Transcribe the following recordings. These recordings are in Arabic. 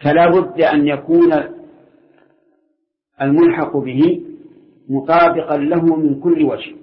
فلا بد أن يكون الملحق به مطابقا له من كل وجه،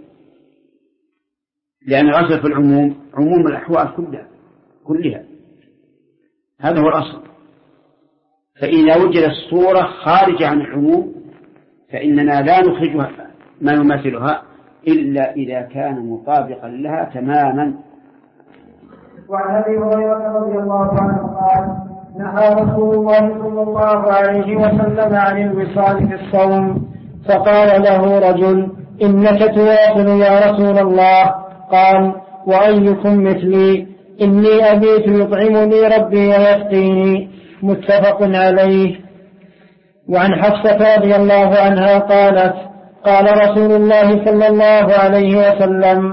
لأن الأصل في العموم عموم الأحوال كلها، هذا هو الأصل. فإذا وجدت الصورة خارجة عن العموم فإننا لا نخرجها ما يماثلها إلا إذا كان مطابقا لها تماما. وعن أبي هريرة رضي الله عنه قال: نهى رسول الله صلى الله عليه وسلم عن الوصال في الصوم، فقال له رجل: إنك تواصل يا رسول الله. قال: وأيكم مثلي؟ إني أبيت يطعمني ربي ويسقيني. متفق عليه. وعن حفصة رضي الله عنها قالت: قال رسول الله صلى الله عليه وسلم: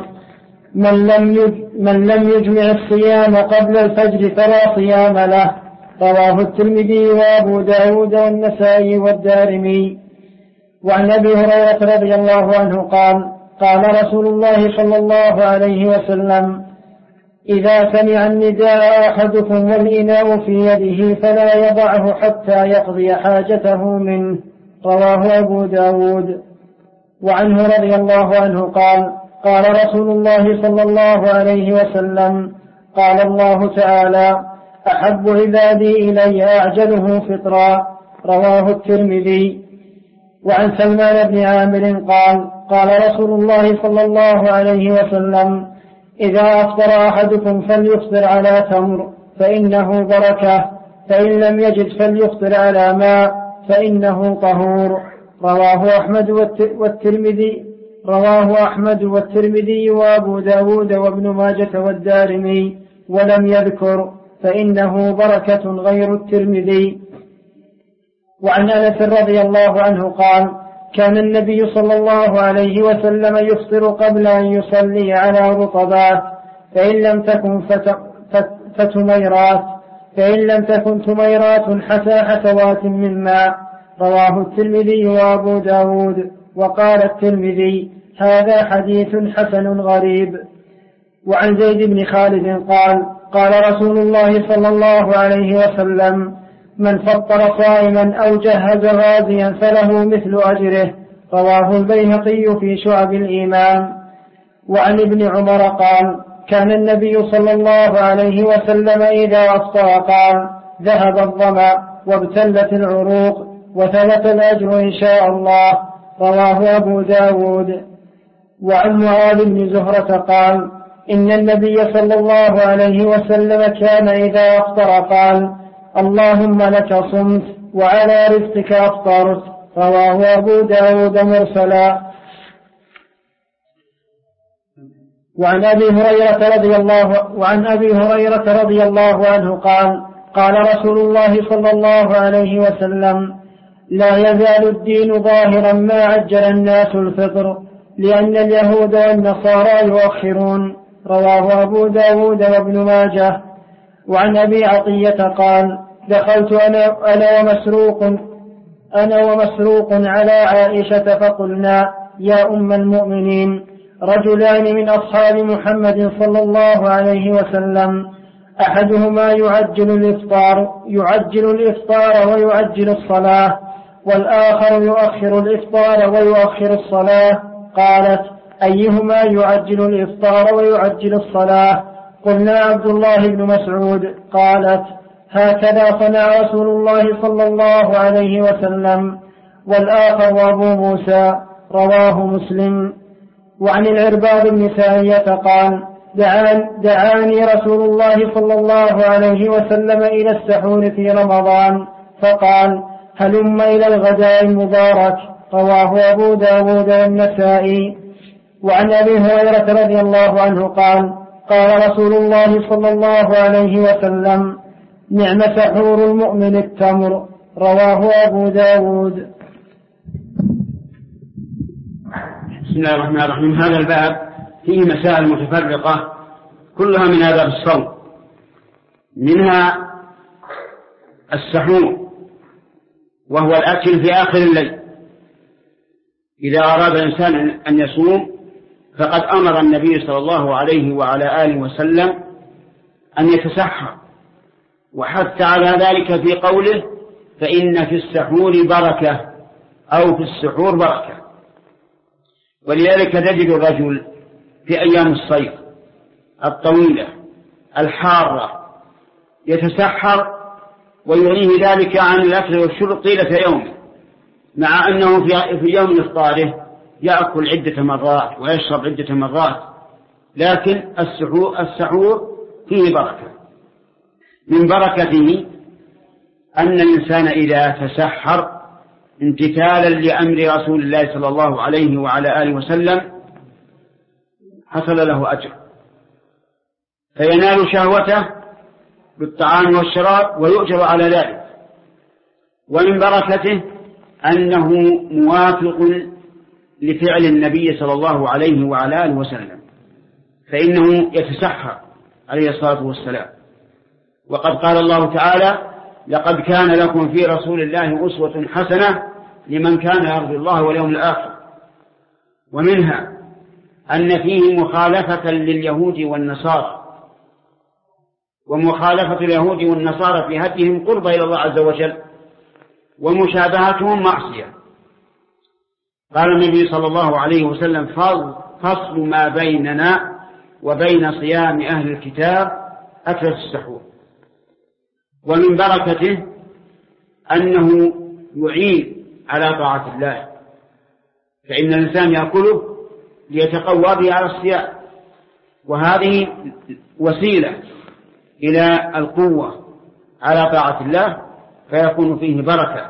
من لم يجمع الصيام قبل الفجر فلا صيام له. رواه الترمذي وأبو داود والنسائي والدارمي. وعن أبي هريرة رضي الله عنه قال: قال رسول الله صلى الله عليه وسلم: إذا سمع النداء أحدكم والإناء في يده فلا يضعه حتى يقضي حاجته منه. رواه أبو داود. وعنه رضي الله عنه قال: قال رسول الله صلى الله عليه وسلم: قال الله تعالى: أحب عبادي إلي أعجله فطرا. رواه الترمذي. وعن سلمان بن عامر قال: قال رسول الله صلى الله عليه وسلم: إذا أفطر أحدكم فليفطر على تمر فإنه بركة، فإن لم يجد فليفطر على ماء فإنه طهور. رواه أحمد والترمذي وأبو داود وابن ماجة والدارمي، ولم يذكر فإنه بركة غير الترمذي. وعن أنس رضي الله عنه قال: كان النبي صلى الله عليه وسلم يفطر قبل أن يصلي على رطبات، فإن لم تكن تميرات حسوات من ماء. رواه الترمذي وأبو داود. وقال الترمذي: هذا حديث حسن غريب. وعن زيد بن خالد قال: قال رسول الله صلى الله عليه وسلم: من فطر صائما أو جهز غازيا فله مثل أجره. رواه البيهقي في شعب الإيمان. وعن ابن عمر قال: كان النبي صلى الله عليه وسلم إذا أفطر قال: ذهب الظمأ وابتلت العروق وثبت الأجر إن شاء الله. رواه أبو داود. وعن معاذ بن زهرة قال: إن النبي صلى الله عليه وسلم كان إذا أفطر قال: اللهم لك صمت وعلى رزقك أفطرت. رواه أبو داود مرسلا. وعن أبي هريرة رضي الله عنه قال: قال رسول الله صلى الله عليه وسلم: لا يزال الدين ظاهرا ما عجل الناس الفطر، لأن اليهود والنصارى يؤخرون. رواه أبو داود وابن ماجه. وعن أبي عطية قال: دخلت أنا ومسروق على عائشة فقلنا: يا أم المؤمنين، رجلان من أصحاب محمد صلى الله عليه وسلم، أحدهما يعجل الإفطار ويعجل الصلاة، والآخر يؤخر الإفطار ويؤخر الصلاة. قالت: أيهما يعجل الإفطار ويعجل الصلاة؟ قلنا: عبد الله بن مسعود. قالت: هكذا صنع رسول الله صلى الله عليه وسلم. والآخر أبو موسى. رواه مسلم. وعن العرباض بن سارية قال: دعاني رسول الله صلى الله عليه وسلم إلى السحور في رمضان فقال: هلم إلى الغداء المبارك. رواه أبو داود والنسائي. وعن أبي هريرة رضي الله عنه قال: قال رسول الله صلى الله عليه وسلم: نعم سحور المؤمن التمر. رواه أبو داود. بسم الله الرحمن الرحيم. هذا الباب فيه مسائل متفرقة كلها من آداب الصوم، منها السحور وهو الأكل في آخر الليل. إذا أراد الإنسان أن يصوم فقد أمر النبي صلى الله عليه وعلى آله وسلم أن يتسحر، وحث على ذلك في قوله: فإن في السحور بركة أو في السحور بركة. ولذلك تجد الرجل في أيام الصيف الطويلة الحارة يتسحر ويغنيه ذلك عن الأكل والشرب طيلة يومه، مع أنه في يوم إفطاره يأكل عدة مرات ويشرب عدة مرات، لكن السحور فيه بركة. من بركته أن الإنسان إذا تسحر امتثالا لأمر رسول الله صلى الله عليه وعلى آله وسلم حصل له أجر، فينال شهوته بالطعام والشراب ويؤجر على ذلك. ومن بركته أنه موافق لفعل النبي صلى الله عليه وعلى آله وسلم، فإنه يتسحر عليه الصلاة والسلام. وقد قال الله تعالى: لقد كان لكم في رسول الله أسوة حسنة لمن كان يرجو الله واليوم الآخر. ومنها أن فيه مخالفة لليهود والنصارى، ومخالفة اليهود والنصارى في هديهم قرب إلى الله عز وجل، ومشابهتهم معصية. قال النبي صلى الله عليه وسلم: فصل ما بيننا وبين صيام أهل الكتاب أكلة السحور. ومن بركته أنه يعين على طاعة الله، فإن الإنسان يأكله ليتقوى به على الصيام، وهذه وسيلة إلى القوة على طاعة الله، فيكون فيه بركة.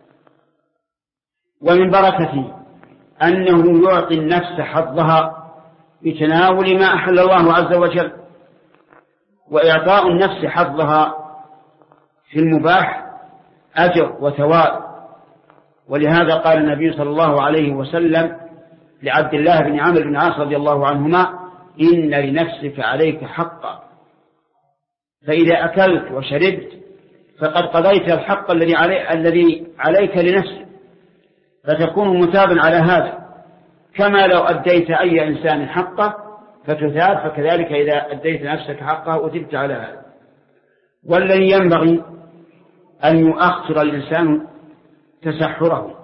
ومن بركته أنه يعطي النفس حظها بتناول ما أحل الله عز وجل، وإعطاء النفس حظها في المباح أجر وثواب. ولهذا قال النبي صلى الله عليه وسلم لعبد الله بن عمرو بن العاص رضي الله عنهما: إن لنفسك عليك حقا، فإذا أكلت وشربت فقد قضيت الحق الذي عليك لنفسك، فتكون مثابا على هذا، كما لو أديت أي إنسان حقه فتثاب، فكذلك إذا أديت نفسك حقه أثبت على هذا. والذي ينبغي أن يؤخر الإنسان تسحره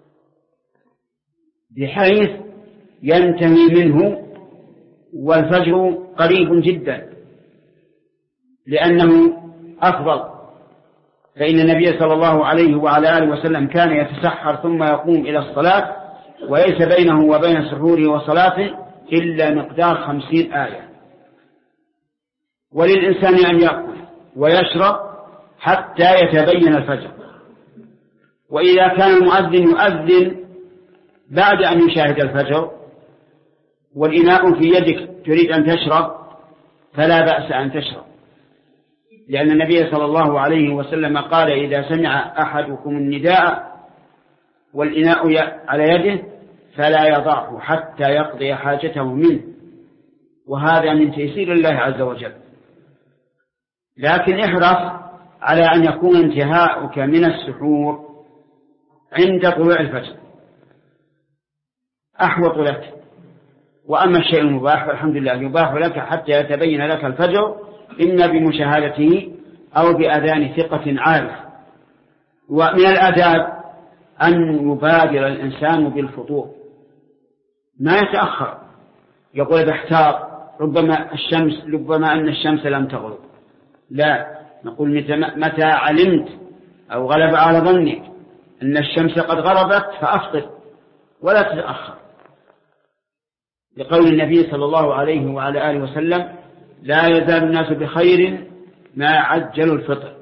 بحيث ينتهي منه والفجر قريب جدا، لأنه أفضل. فإن النبي صلى الله عليه وعلى آله وسلم كان يتسحر ثم يقوم إلى الصلاة، وليس بينه وبين سحوره وصلاته إلا مقدار 50 آية. وللإنسان أن يأكل ويشرب حتى يتبين الفجر. وإذا كان المؤذن يؤذن بعد أن يشاهد الفجر والإناء في يدك تريد أن تشرب فلا بأس أن تشرب، لأن النبي صلى الله عليه وسلم قال: إذا سمع أحدكم النداء والإناء على يده فلا يضعه حتى يقضي حاجته منه، وهذا من تيسير الله عز وجل. لكن احرص على أن يكون انتهاؤك من السحور عند طلوع الفجر أحوط لك. وأما الشيء المباح فالحمد لله يباح لك حتى يتبين لك الفجر، إما بمشاهدته أو بأذان ثقة عارف. ومن الآداب أن يبادر الإنسان بالفطور، ما يتأخر يقول بحتار ربما أن الشمس لم تغرب، لا، نقول متى علمت أو غلب على ظنك أن الشمس قد غربت فأفطر ولا تتأخر، لقول النبي صلى الله عليه وعلى آله وسلم: لا يزال الناس بخير ما عجلوا الفطر.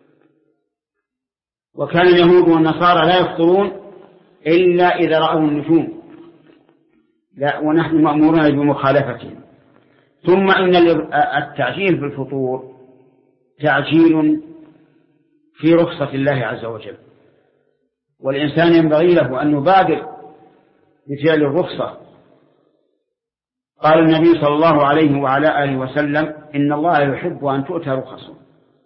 وكان اليهود والنصارى لا يفطرون إلا إذا رأوا النجوم، لا، ونحن مأمورون بمخالفتهم. ثم إن التعجيل في الفطور تعجيل في رخصة الله عز وجل، والإنسان ينبغي له أن يبادر بفعل الرخصة. قال النبي صلى الله عليه وعلى آله وسلم: إن الله يحب أن تؤتى رخصه.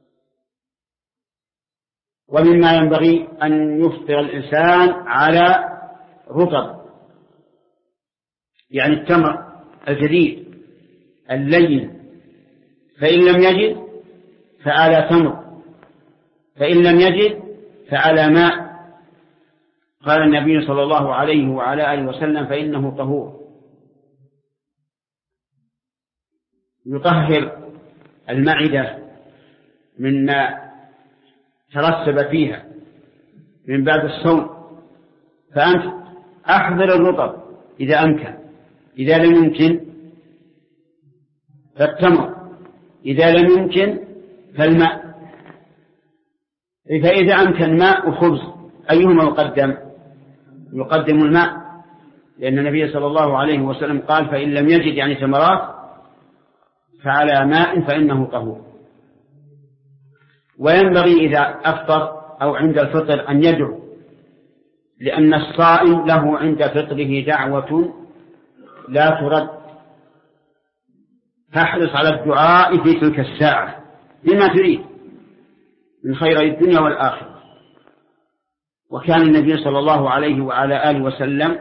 ومما ينبغي أن يفطر الإنسان على رطب، يعني التمر الجديد اللين، فإن لم يجد فعلى تمر، فإن لم يجد فعلى ماء قال النبي صلى الله عليه وعلى آله وسلم فإنه طهور، يطهر المعدة مما ترسب فيها من بعد الصوم. فأنت أحضر الرطب إذا أمكن، إذا لم يمكن فالتمر، إذا لم يمكن فالماء. فإذا أمكن ماء وخبز أيهما يقدم؟ يقدم الماء، لأن النبي صلى الله عليه وسلم قال فإن لم يجد يعني ثمرات فعلى ماء فإنه طهور. وينبغي إذا أفطر أو عند الفطر أن يدعو، لأن الصائم له عند فطره دعوة لا ترد، فاحرص على الدعاء في تلك الساعة بما تريد من خير الدنيا والآخرة. وكان النبي صلى الله عليه وعلى آله وسلم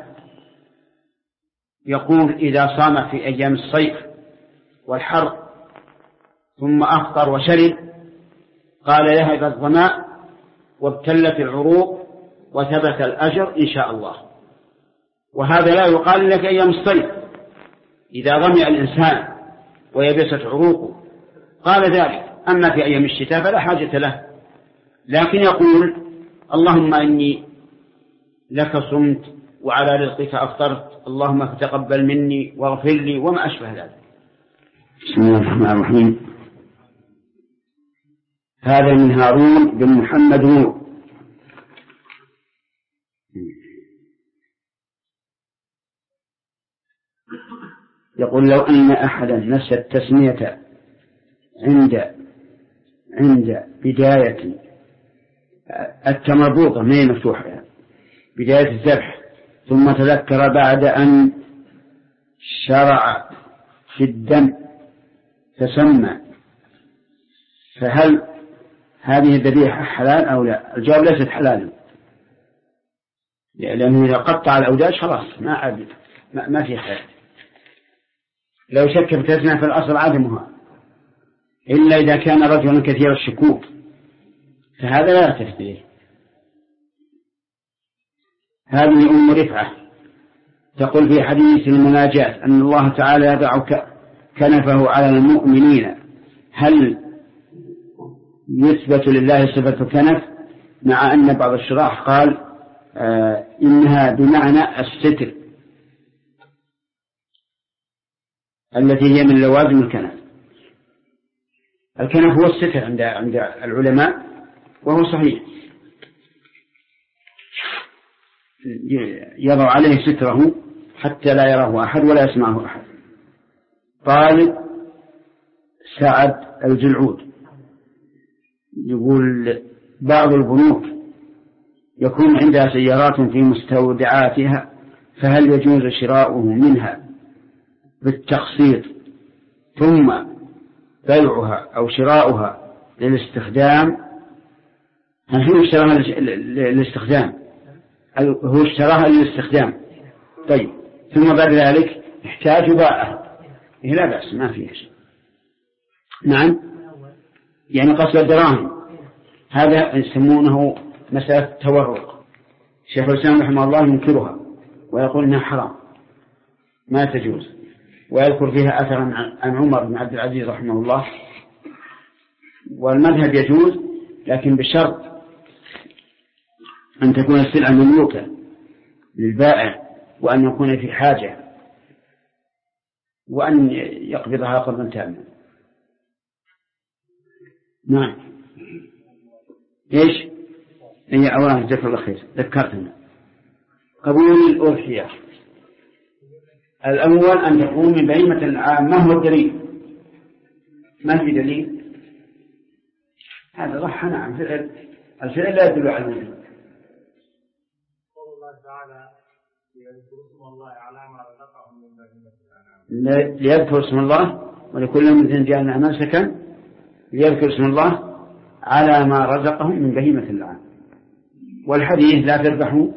يقول إذا صام في أيام الصيف والحر ثم أفطر وشرب قال يهب الظماء وابتلت العروق وثبت الأجر إن شاء الله. وهذا لا يقال لك أيام الصيف إذا ظمئ الإنسان ويبست عروقه قال ذلك، أما في أيام الشتاء فلا حاجة له، لكن يقول اللهم إني لك صمت وعلى رزقك أفطرت اللهم فتقبل مني واغفر لي وما أشبه ذلك. بسم الله الرحمن الرحيم. هذا من هارون بن محمد نور. يقول لو أن أحدا نسى التسمية عند بداية التمربوطة ما هي مفتوحة بداية الذبح ثم تذكر بعد أن شرع في الدم فسمى، فهل هذه الذبيحة حلال أو لا؟ الجواب ليست حلالا، لأنه إذا قطع الأوداج خلاص ما في حال. لو شك في التسمية فالأصل عدمها، إلا إذا كان رجلا كثير الشكوك فهذا لا يعترف به. هذه أم رفعة تقول في حديث المناجاة أن الله تعالى يضع كنفه على المؤمنين، هل يثبت لله صفة كنف؟ مع أن بعض الشراح قال إنها بمعنى الستر التي هي من لوازم الكنف. الكنف هو الستر عند العلماء وهو صحيح، يضع عليه ستره حتى لا يراه أحد ولا يسمعه أحد. طالب سعد الجلعود يقول بعض البنوك يكون عندها سيارات في مستودعاتها، فهل يجوز شراؤه منها بالتقسيط ثم بيعها أو شراؤها للاستخدام؟ هل هو اشتراها للاستخدام؟ هو اشتراها للاستخدام طيب، ثم بعد ذلك احتاج باعها، لا بأس ما فيه شيء. نعم، يعني قصد الدراهم، هذا يسمونه مسألة تورق. شيخ الإسلام رحمه الله ينكرها ويقول إنها حرام ما تجوز، ويذكر فيها أثرا عن عمر بن عبد العزيز رحمه الله. والمذهب يجوز لكن بشرط أن تكون السلعة مملوكة للبائع، وأن يكون في حاجة، وأن يقبضها قبضا تاما. نعم. إيش؟ هي أولا جزاك الله خير ذكرتنا قبول الأضحية. الأول أن تكون من بهيمة الأنعام. ما هو الدليل؟ ما في دليل؟ هذا ضحى. نعم، الفعل لا يدل على الوجود. الله تعالى ليذكر اسم الله على ما رزقهم من بهيمة الأنعام. ليذكر اسم الله ولكل مثل جعلنا منسكا ليذكر اسم الله على ما رزقهم من بهيمة الأنعام. والحديث لا تذبحوا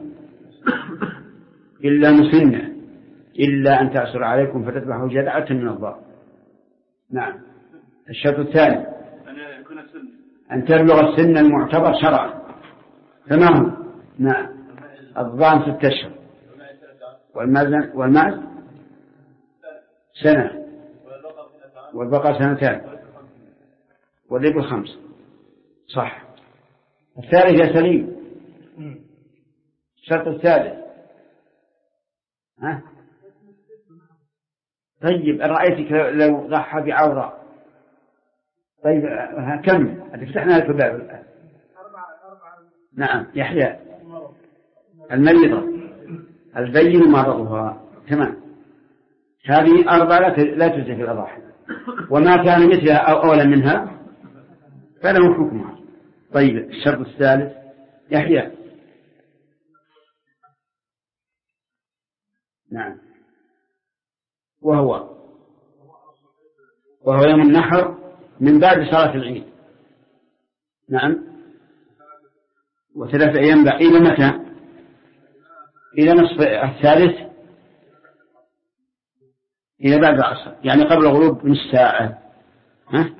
إلا مسنة إلا أن تعسر عليكم فتذبحوا جذعة من الضأن. نعم. الشرط الثاني أن تبلغ السن المعتبر شرعا، تمام. نعم. الضان 6 أشهر، والمعز سنة، والبقر 2 والإبل 5. صح. الثالث يا سليم، الشرط الثالث. ها؟ طيب رأيتك لو ضحى بعورة. طيب كم فتحنا لك الباب الآن. نعم. يحيى المريضة البين مرضها. تمام. هذه 4 لا تجزي في الأضاحي، وما كان مثلها أو أولا منها فله حكمها. طيب الشرط الثالث يحيى. نعم. وهو يوم النحر من بعد صلاة العيد. نعم. و3 أيام بعد. إلى متى؟ إلى نصف الثالث، إلى بعد العصر، يعني قبل الغروب بنص ساعة. ها؟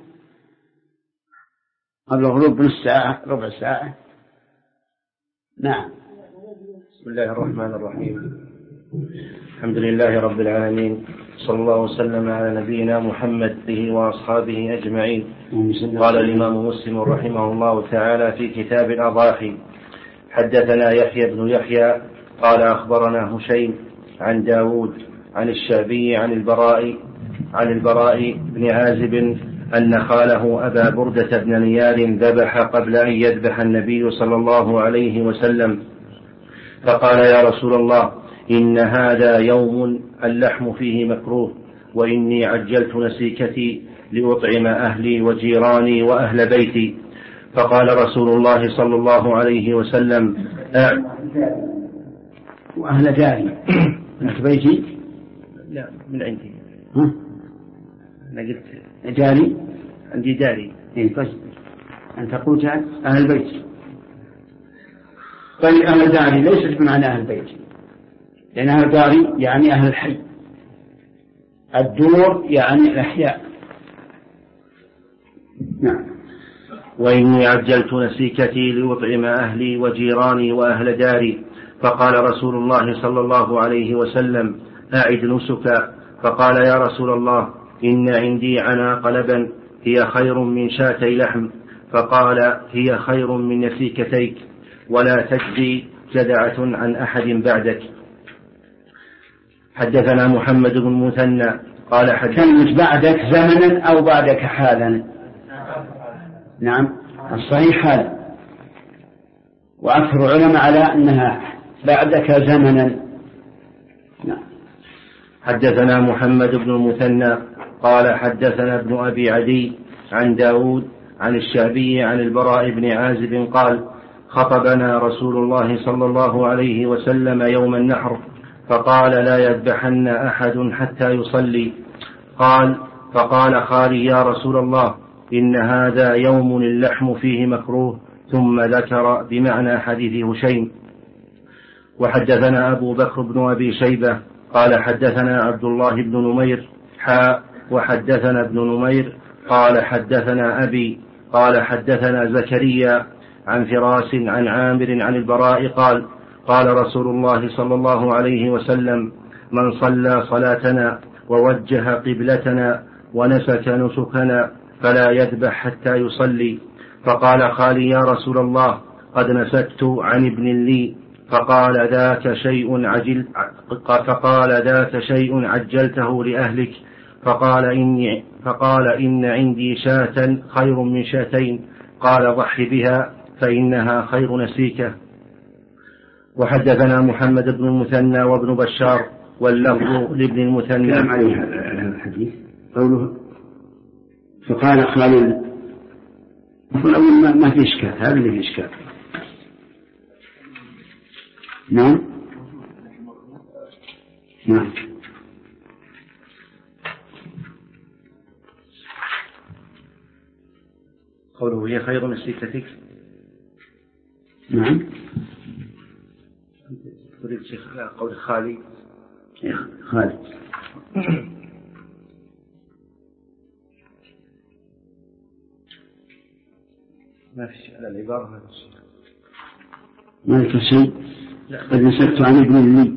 قبل الغروب بنص ساعة، ربع ساعة. نعم. بسم الله الرحمن الرحيم. الحمد لله رب العالمين، صلى الله وسلم على نبينا محمد به وأصحابه أجمعين. قال الإمام مسلم رحمه الله تعالى في كتاب الأضاحي: حدثنا يحيى بن يحيى قال أخبرنا هشيم عن داود عن الشعبي عن البراء بن عازب أن خاله أبا بردة بن نيار ذبح قبل أن يذبح النبي صلى الله عليه وسلم، فقال: يا رسول الله، إن هذا يوم اللحم فيه مكروه، وإني عجلت نسيكتي لأطعم أهلي وجيراني وأهل بيتي. فقال رسول الله صلى الله عليه وسلم: وأهل داري من بيتي؟ لا، من عندي. أنا قلت داري، عندي داري. طيب أنت قلت أهل بيتي. طيب أهل داري ليست بمعنى أهل بيتي، لأن أهل داري يعني أهل الحي، الدور يعني الأحياء. نعم. وإني عجلت نسيكتي لأطعم أهلي وجيراني وأهل داري. فقال رسول الله صلى الله عليه وسلم: أعد نسك. فقال: يا رسول الله، إن عندي عناق لبن هي خير من 2 لحم. فقال: هي خير من نسيكتيك، ولا تجزي جدعة عن أحد بعدك. حدثنا محمد بن مثنى قال كلمة بعدك زمنا أو بعدك حالا. نعم، الصحيح حالا، وأكثر العلماء على أنها بعدك زمنا. نعم. حدثنا محمد بن المثنى قال حدثنا ابن أبي عدي عن داود عن الشعبي عن البراء بن عازب قال: خطبنا رسول الله صلى الله عليه وسلم يوم النحر، فقال: لا يذبحن أحد حتى يصلي. فقال خالي: يا رسول الله، إن هذا يوم اللحم فيه مكروه. ثم ذكر بمعنى حديث هشيم. وحدثنا أبو بكر بن أبي شيبة قال حدثنا عبد الله بن نمير وحدثنا ابن نمير قال حدثنا أبي قال حدثنا زكريا عن فراس عن عامر عن البراء قال رسول الله صلى الله عليه وسلم: من صلى صلاتنا ووجه قبلتنا ونسك نسكنا فلا يذبح حتى يصلي. فقال خالي: يا رسول الله، قد نسكت عن ابن لي. فقال: ذاك شيء عجلته لأهلك. فقال: إن عندي 2 خير من 2. قال: ضح بها فإنها خير نسيكة. وحدثنا محمد بن المثنى وابن بشار واللفظ لابن المثنى. كلام عليه الحديث قوله فقال خالد ما في إشكال، هذا اللي في إشكال. نعم. نعم. قوله هي خير نسيكتك. نعم. تريد شيخ قول خالي. خالد. ما في شيء على العبارة، ما في شيء. ما ذكر شيء. قد نسبت عن ابن لي.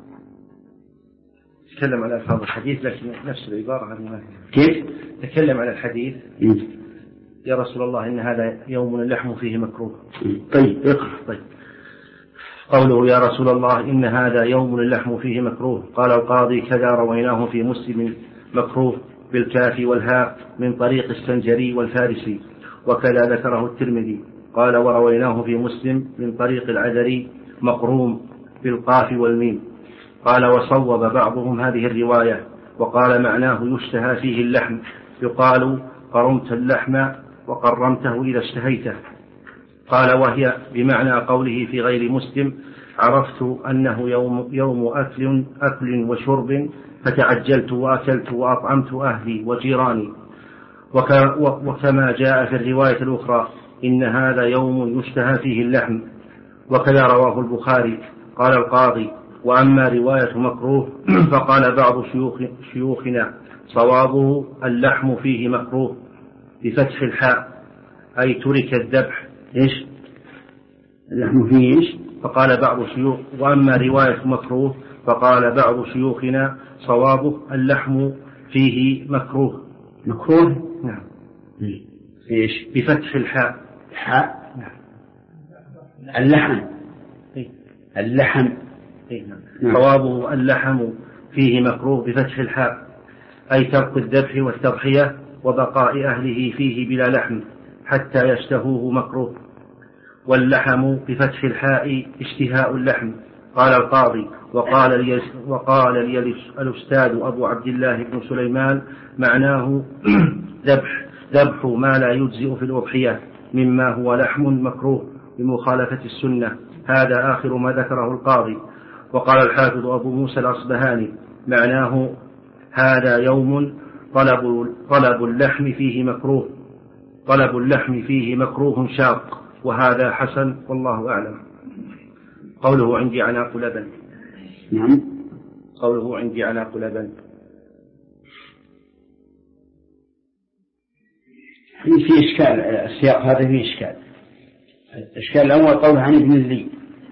تكلم على ألفاظ الحديث لكن نفس العبارة عن كيف؟ تكلم على الحديث. يا رسول الله إن هذا يوم اللحم فيه مكروه. طيب اقرأ. طيب. قوله يا رسول الله إن هذا يوم اللحم فيه مكروه. قال القاضي كذا رويناه في مسلم مكروه بالكاف والهاء من طريق السنجري والفارسي، وكذا ذكره الترمذي. قال ورويناه في مسلم من طريق العذري مقروم بالقاف والميم. قال وصوب بعضهم هذه الرواية وقال معناه يشتهى فيه اللحم، يقال قرمت اللحم وقرمته إذا اشتهيته. قال وهي بمعنى قوله في غير مسلم عرفت أنه يوم أكل وشرب فتعجلت وأكلت وأطعمت أهلي وجيراني. وكما جاء في الرواية الأخرى إن هذا يوم يشتهى فيه اللحم، وكذا رواه البخاري. قال القاضي وأما رواية مكروه فقال بعض شيوخنا صوابه اللحم فيه مكروه بفتح الحاء أي ترك الذبح. إيش اللحم فيه إيش؟ فقال بعض الشيوخ وأما رواية مكروه فقال بعض شيوخنا صوابه اللحم فيه مكروه. مكروه؟ نعم. إيش؟ بفتح الحاء. حاء؟ نعم. اللحم. اللحم. نعم. صوابه اللحم فيه مكروه بفتح الحاء أي ترك الذبح والتضحية وبقاء أهله فيه بلا لحم حتى يشتهوه مكروه. واللحم بفتح الحاء اشتهاء اللحم. قال القاضي وقال لي الأستاذ أبو عبد الله بن سليمان معناه ذبح ما لا يجزئ في الأضحية مما هو لحم مكروه بمخالفة السنة. هذا آخر ما ذكره القاضي. وقال الحافظ أبو موسى الأصبهاني معناه هذا يوم طلب اللحم فيه مكروه شاق، وهذا حسن والله أعلم. قوله عندي عناق لبن. نعم. قوله عندي عناق لبن في إشكال. السياق هذا فيه إشكال. الإشكال الأول قوله عن ابن لي،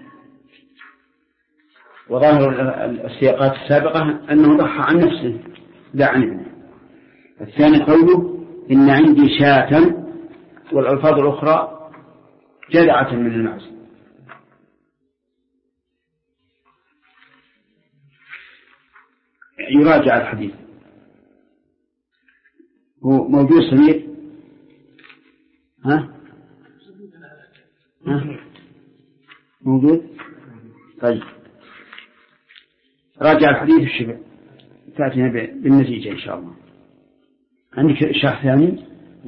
وظاهر السياقات السابقة أنه ضحى عن نفسه لا عن ابنه. الثاني قوله إن عندي شاة، والألفاظ الأخرى جذعة من المعز. يراجع الحديث. هو موجود سمير؟ ها موجود؟ طيب راجع الحديث الشبه تأتينا بالنتيجة إن شاء الله. عندك شرح ثاني؟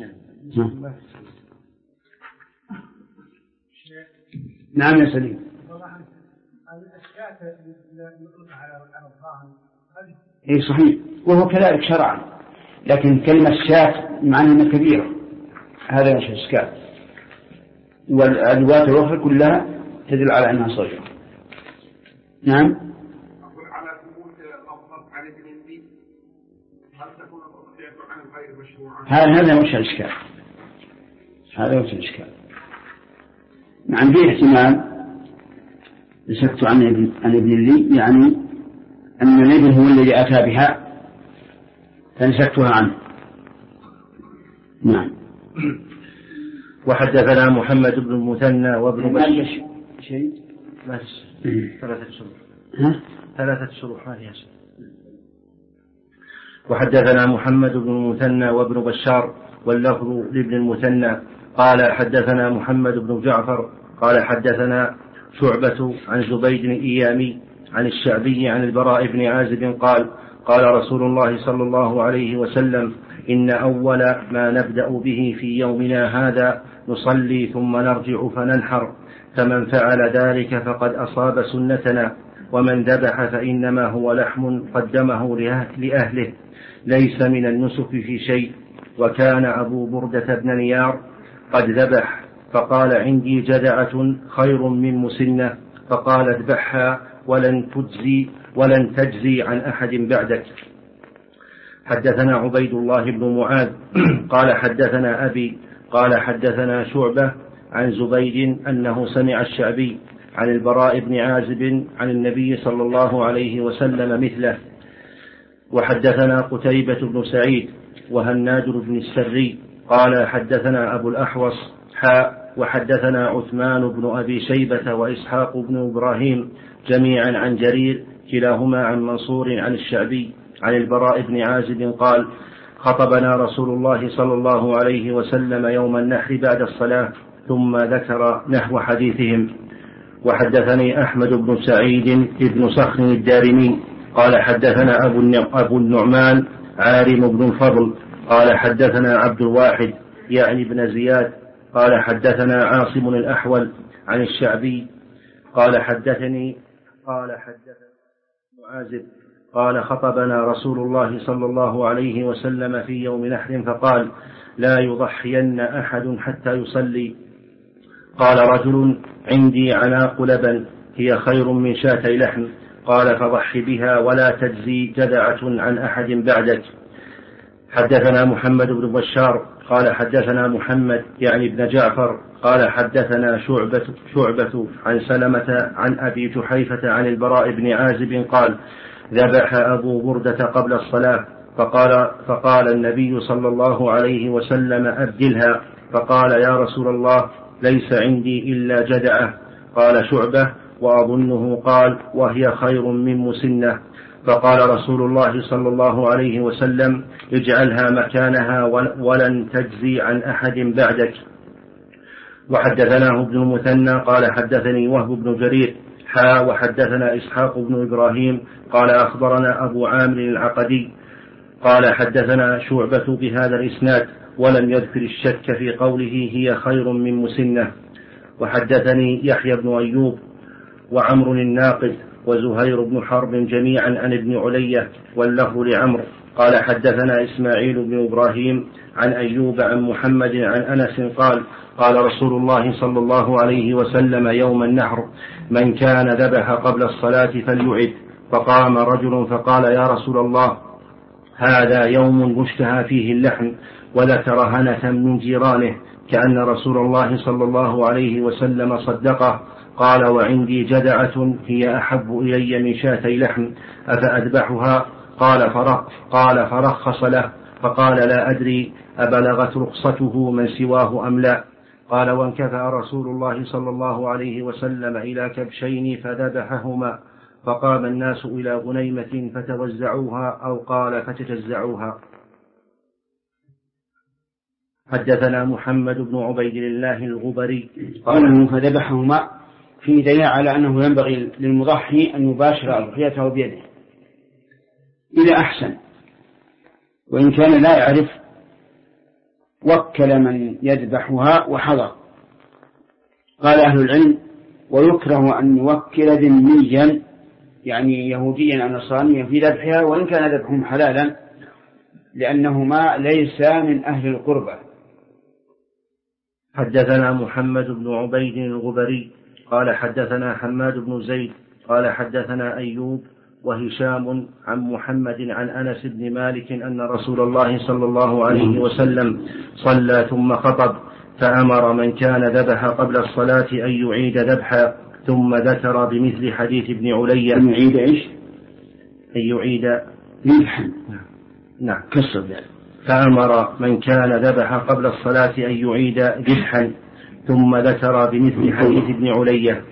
نعم يا سليم. اي صحيح، وهو كذلك شرعا، لكن كلمة شاة معناها كبيرة، هذا مش إشكال. والأدوات الأخرى كلها تدل على أنها صغيرة. نعم. هذا مش الإشكال. هذا مش الإشكال. نعم فيه احتمال نسكت عن ابن لي، يعني أن الابن هو الذي أتى بها فنسكتها عنه. نعم. وحدثنا محمد بن المثنى وابن بشير شيء ثلاثة شروح ما فيها شيء. وحدثنا محمد بن المثنى وابن بشار واللفظ لابن المثنى قال حدثنا محمد بن جعفر قال حدثنا شعبة عن زبيد إيامي عن الشعبي عن البراء بن عازب قال قال رسول الله صلى الله عليه وسلم إن أول ما نبدأ به في يومنا هذا نصلي ثم نرجع فننحر، فمن فعل ذلك فقد أصاب سنتنا، ومن ذبح فإنما هو لحم قدمه لأهله ليس من النسك في شيء. وكان أبو بردة بن نيار قد ذبح فقال عندي جذعة خير من مسنة، فقال اذبحها ولن تجزي عن أحد بعدك. حدثنا عبيد الله بن معاذ قال حدثنا أبي قال حدثنا شعبة عن زبيد أنه سمع الشعبي عن البراء بن عازب عن النبي صلى الله عليه وسلم مثله. وحدثنا قتيبة بن سعيد وهناد بن السري قال حدثنا أبو الأحوص وحدثنا عثمان بن أبي شيبة وإسحاق بن إبراهيم جميعا عن جرير كلاهما عن منصور عن الشعبي عن البراء بن عازب قال خطبنا رسول الله صلى الله عليه وسلم يوم النحر بعد الصلاة ثم ذكر نحو حديثهم. وحدثني أحمد بن سعيد بن صخر الدارمي قال حدثنا أبو النعمان عارم بن الفضل قال حدثنا عبد الواحد يعني بن زياد قال حدثنا عاصم الأحول عن الشعبي قال حدثني معازب قال خطبنا رسول الله صلى الله عليه وسلم في يوم نحر فقال لا يضحين أحد حتى يصلي. قال رجل عندي عناق لبن هي خير من شاتي لحم قال فضح بها ولا تجزي جدعة عن أحد بعدك. حدثنا محمد بن بشار قال حدثنا محمد يعني ابن جعفر قال حدثنا شعبة عن سلمة عن أبي جحيفة عن البراء بن عازب قال ذبح أبو بردة قبل الصلاة فقال النبي صلى الله عليه وسلم أبدلها فقال يا رسول الله ليس عندي إلا جدعة. قال شعبة وأظنه قال وهي خير من مسنة. فقال رسول الله صلى الله عليه وسلم اجعلها مكانها ولن تجزي عن أحد بعدك. وحدثناه ابن المثنى قال حدثني وهب بن جرير وحدثنا إسحاق بن إبراهيم قال أخبرنا أبو عامر العقدي قال حدثنا شعبة بهذا الإسناد ولم يذكر الشك في قوله هي خير من مسنة. وحدثني يحيى بن أيوب وعمر الناقد وزهير بن حرب جميعا عن ابن علية واللفظ لعمر قال حدثنا إسماعيل بن إبراهيم عن أيوب عن محمد عن أنس قال رسول الله صلى الله عليه وسلم يوم النحر من كان ذبح قبل الصلاة فليعد. فقام رجل فقال يا رسول الله هذا يوم مشتهى فيه اللحم وذكر هنة من جيرانه كأن رسول الله صلى الله عليه وسلم صدقه. قال وعندي جدعة هي أحب إلي من شاتي لحم أفأذبحها؟ قال فرخص له فقال لا أدري أبلغت رخصته من سواه أم لا. قال وانكفأ رسول الله صلى الله عليه وسلم إلى كبشين فذبحهما فقام الناس إلى غنيمة فتوزعوها أو قال فتجزعوها. حدثنا محمد بن عبيد الله الغبري قال فذبحهما في دليل على أنه ينبغي للمضحي أن يباشر أضحيته بيده إذا أحسن، وإن كان لا يعرف وكل من يذبحها وحضر. قال أهل العلم ويكره أن يوكل ذميا يعني يهوديا أو نصرانيا في ذبحها وإن كان ذبحهم حلالا لأنهما ليس من أهل القربة. حدثنا محمد بن عبيد الغبري قال حدثنا حماد بن زيد قال حدثنا أيوب وهشام عن محمد عن أنس بن مالك أن رسول الله صلى الله عليه وسلم صلى ثم خطب فأمر من كان ذبح قبل الصلاة أن يعيد ذبحا ثم ذكر بمثل حديث ابن علي أن يعيد إيش؟ أن يعيد ذبحا. نعم كسر ذلك. فأمر من كان ذبح قبل الصلاة أن يعيد ذبحا ثم ذكر بمثل حديث ابن علي.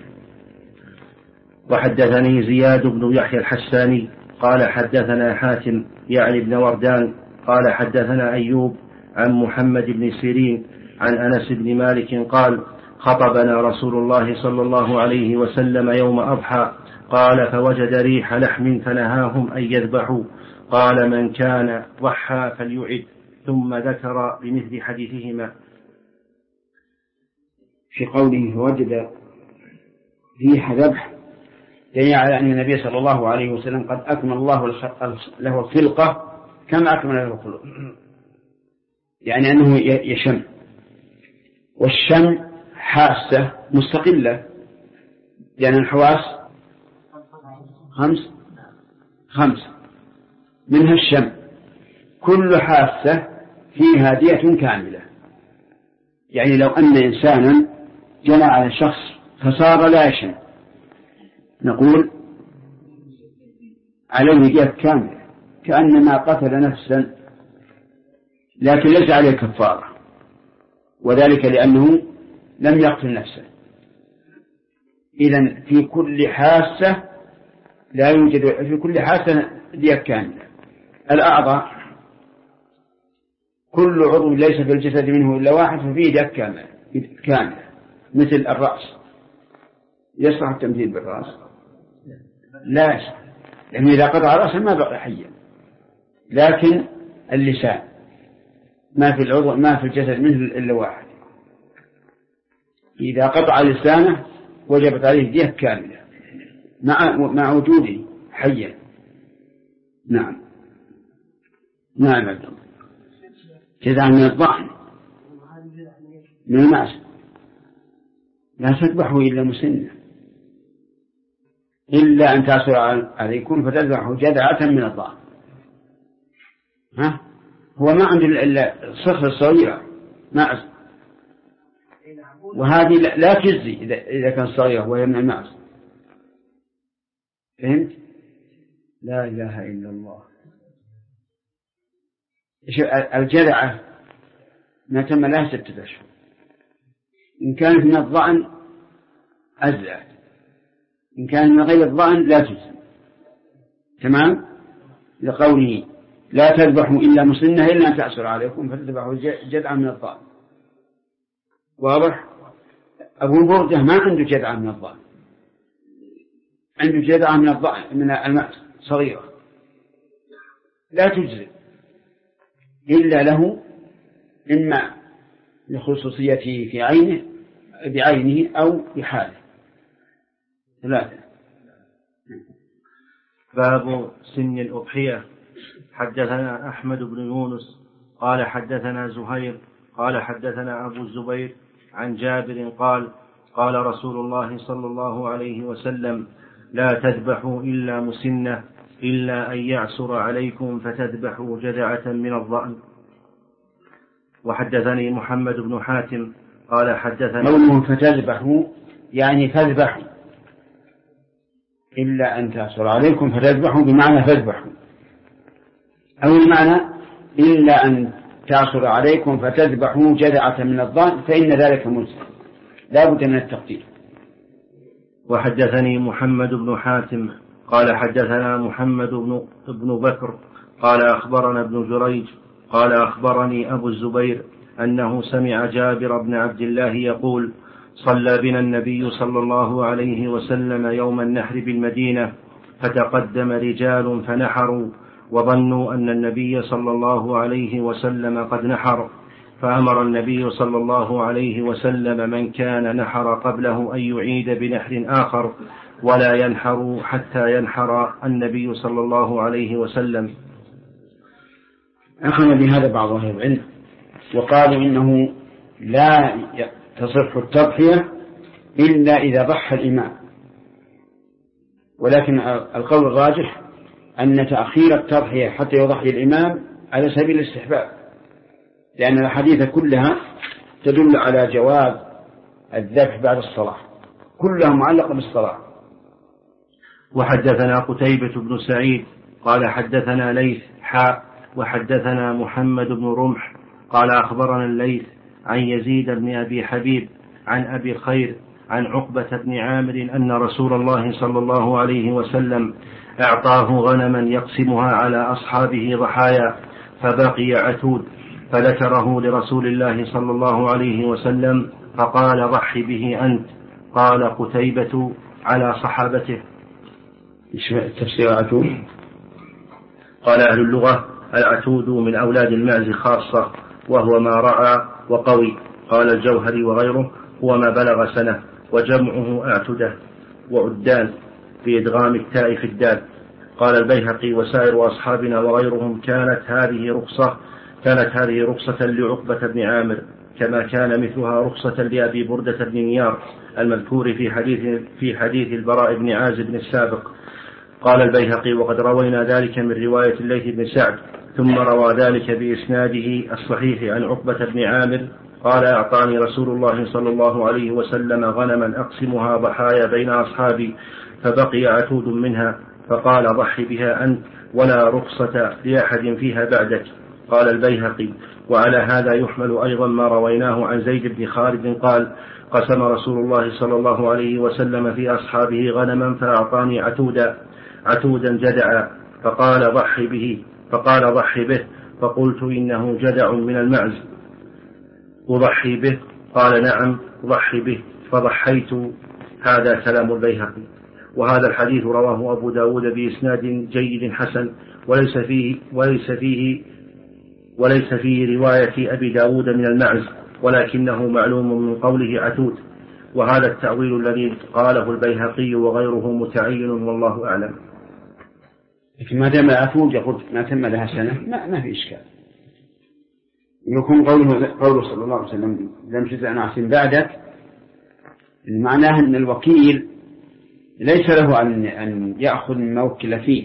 وحدثني زياد بن يحيى الحساني قال حدثنا حاتم يعني ابن وردان قال حدثنا أيوب عن محمد بن سيرين عن أنس بن مالك قال خطبنا رسول الله صلى الله عليه وسلم يوم أضحى قال فوجد ريح لحم فنهاهم أن يذبحوا قال من كان ضحى فليعد ثم ذكر بمثل حديثهما. في قوله فوجد ريح ذبح دليل على أن النبي صلى الله عليه وسلم قد أكمل الله له الخلقة كما أكمل له الخلق، يعني أنه يشم، والشم حاسة مستقلة لأن الحواس خمس منها الشم، كل حاسة فيها دية كاملة. يعني لو أن إنسانا جنى على شخص فصار لا يشم نقول عليه دية كاملة كأنما قتل نفسا، لكن ليس عليه كفارة، وذلك لأنه لم يقتل نفسه. إذن في كل حاسة لا يوجد في كل حاسة دية كاملة. الأعضاء كل عضو ليس في الجسد منه إلا واحد ففيه دية كاملة، مثل الرأس. يصلح التمثيل بالرأس؟ لا يصلح، لأن إذا قطع رأسه ما بقي حيا. لكن اللسان ما في العضو ما في الجسد منه إلا واحد، إذا قطع لسانه وجبت عليه دية كاملة مع وجوده حيا. نعم نعم عبد الله. جزاء من الضأن من المعز لا تذبحوا إلا مسنة إلا أن تعصر عليكم فتذبحوا جذعة من الضأن. هو ما عنده إلا الصخرة الصغيرة معز، وهذه لا تجزي إذا كان صغيرة وهي من المعز. فهمت؟ لا إله إلا الله. الجذعة ما تم لها 6 أشهر، إن كانت من الضأن أزلت، إن كان من غير الضأن لا تجزي. تمام؟ لقوله لا تذبحوا إلا مسنة إلا أن تعصر عليكم فتذبحوا جذعا من الضأن. واضح؟ أبو بردة ما عنده جذعا من الضأن، عنده جذعا من الضأن من المعز صغيرة لا تجزي إلا له، إما لخصوصيته في عينه بعينه أو بحاله. 3. باب سن الأضحية. حدثنا أحمد بن يونس قال حدثنا زهير قال حدثنا أبو الزبير عن جابر قال قال رسول الله صلى الله عليه وسلم لا تذبحوا إلا مسنة إلا أن يعسر عليكم فتذبحوا جذعة من الضأن. وحدثني محمد بن حاتم قال حدثنا قوله فتذبحوا يعني فاذبحوا، إلا أن تعسر عليكم فتذبحوا بمعنى فاذبحوا، أو المعنى إلا أن تعسر عليكم فتذبحوا جذعة من الضأن فإن ذلك مجزي، لا بد من التقدير. وحدثني محمد بن حاتم قال حدثنا محمد بن بكر قال أخبرنا ابن جريج قال أخبرني أبو الزبير أنه سمع جابر بن عبد الله يقول صلى بنا النبي صلى الله عليه وسلم يوم النحر بالمدينة فتقدم رجال فنحروا وظنوا أن النبي صلى الله عليه وسلم قد نحر، فأمر النبي صلى الله عليه وسلم من كان نحر قبله أن يعيد بنحر آخر ولا ينحر حتى ينحر النبي صلى الله عليه وسلم. أخذ بهذا بعض أهل العلم وقالوا إنه لا تصح التضحية إلا إذا ضحى الإمام، ولكن القول الراجح أن تأخير التضحية حتى يضحي الإمام على سبيل الاستحباب، لأن الحديث كلها تدل على جواز الذبح بعد الصلاة، كلها معلقة بالصلاة. وحدثنا قتيبة بن سعيد قال حدثنا ليث وحدثنا محمد بن رمح قال أخبرنا الليث عن يزيد بن أبي حبيب عن أبي الخير عن عقبة بن عامر أن رسول الله صلى الله عليه وسلم أعطاه غنما يقسمها على أصحابه ضحايا فبقي عتود فذكره لرسول الله صلى الله عليه وسلم فقال ضح به أنت. قال قتيبة على صحابته. تفسير عتود؟ قال أهل اللغة العتود من أولاد المعز خاصة وهو ما رعى وقوي. قال الجوهري وغيره هو ما بلغ سنة، وجمعه أعتدة وعدان بإدغام التاء في الدال. قال البيهقي وسائر أصحابنا وغيرهم كانت هذه رخصة لعقبة بن عامر كما كان مثلها رخصة لأبي بردة بن نيار المذكور في حديث البراء بن عازب السابق. قال البيهقي وقد روينا ذلك من رواية الليث بن سعد ثم روى ذلك بإسناده الصحيح عن عقبة بن عامر قال أعطاني رسول الله صلى الله عليه وسلم غنما أقسمها ضحايا بين أصحابي فبقي عتود منها، فقال ضحي بها أنت ولا رخصة لأحد فيها بعدك. قال البيهقي: وعلى هذا يحمل أيضا ما رويناه عن زيد بن خالد قال: قسم رسول الله صلى الله عليه وسلم في أصحابه غنما فأعطاني عتودا جدعا، فقال ضحي به، فقلت إنه جدع من المعز أضحي به؟ قال نعم ضحي به، فضحيت. هذا كلام البيهقي. وهذا الحديث رواه أبو داود بإسناد جيد حسن، وليس فيه رواية أبي داود من المعز، ولكنه معلوم من قوله عتود، وهذا التأويل الذي قاله البيهقي وغيره متعين والله أعلم. لكن ما دام عتود يقول ما تم لها سنة ما في إشكال. يكون قوله صلى الله عليه وسلم لم تزع نعس بعدك، معناه أن الوكيل ليس له أن يأخذ ما وكل فيه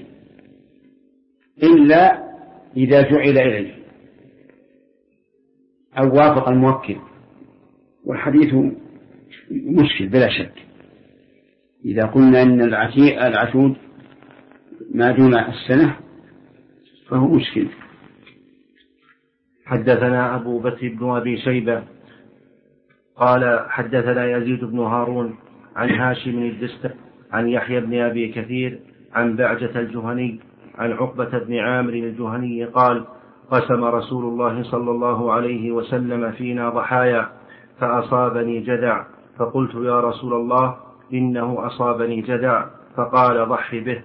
إلا إذا جعل إليه أو وافق الموكل، والحديث مشكل بلا شك. إذا قلنا أن العتود ما دون السنة فهو مشكل. حدثنا أبو بكر بن أبي شيبة قال حدثنا يزيد بن هارون عن هاشم الدستوائي عن يحيى بن أبي كثير عن بعجة الجهني عن عقبة بن عامر الجهني قال: قسم رسول الله صلى الله عليه وسلم فينا ضحايا فأصابني جدع، فقلت يا رسول الله إنه أصابني جدع، فقال ضحي به.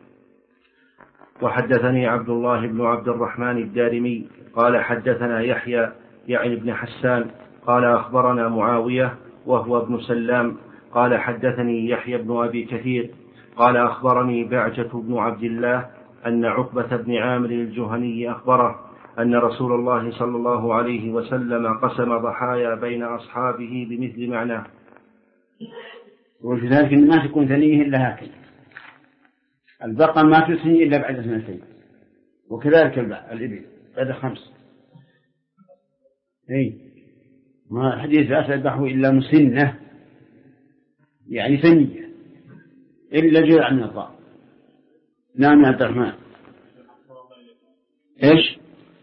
وحدثني عبد الله بن عبد الرحمن الدارمي قال حدثنا يحيى يعني بن حسان قال أخبرنا معاوية وهو ابن سلام قال حدثني يحيى بن أبي كثير قال أخبرني بعجة بن عبد الله أن عقبة بن عامر الجهني أخبره أن رسول الله صلى الله عليه وسلم قسم ضحايا بين أصحابه بمثل معناه. وفي ذلك ما تكون ثنيه إلا هكذا، البقرة ما تثني إلا بعد 2، وكذلك الإبل بعد 5. ما الحديث لا تذبحه إلا مسنة، يعني ثنية، إلا جذع من الضأن. نعم يا عبد الرحمن. إيش؟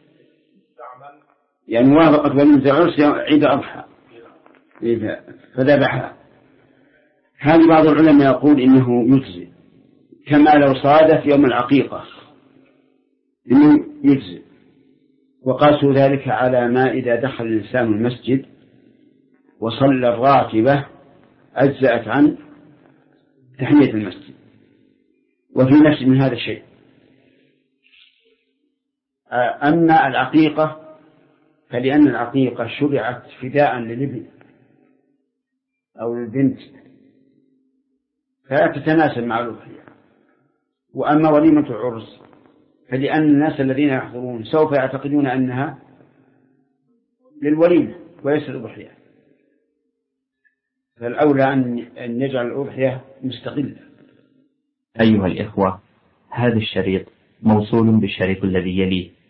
يعني وافقت وليمة العرس عيد أضحى فذبحها. هذا بعض العلماء يقول إنه يجزي، كما لو صادف يوم العقيقة إنه يجزي، وقاسوا ذلك على ما إذا دخل الإنسان المسجد وصلى الراتبة أجزأت عن تحية المسجد، وفي نفس من هذا الشيء. أما العقيقة فلأن العقيقة شرعت فداء للابن أو للبنت فلا تتناسب مع الأضحية. وأما وليمة العرس فلأن الناس الذين يحضرون سوف يعتقدون أنها للوليمة وليس الأضحية، فالأولى أن يجعل الأضحية مستقلة. أيها الإخوة، هذا الشريط موصول بالشريط الذي يليه،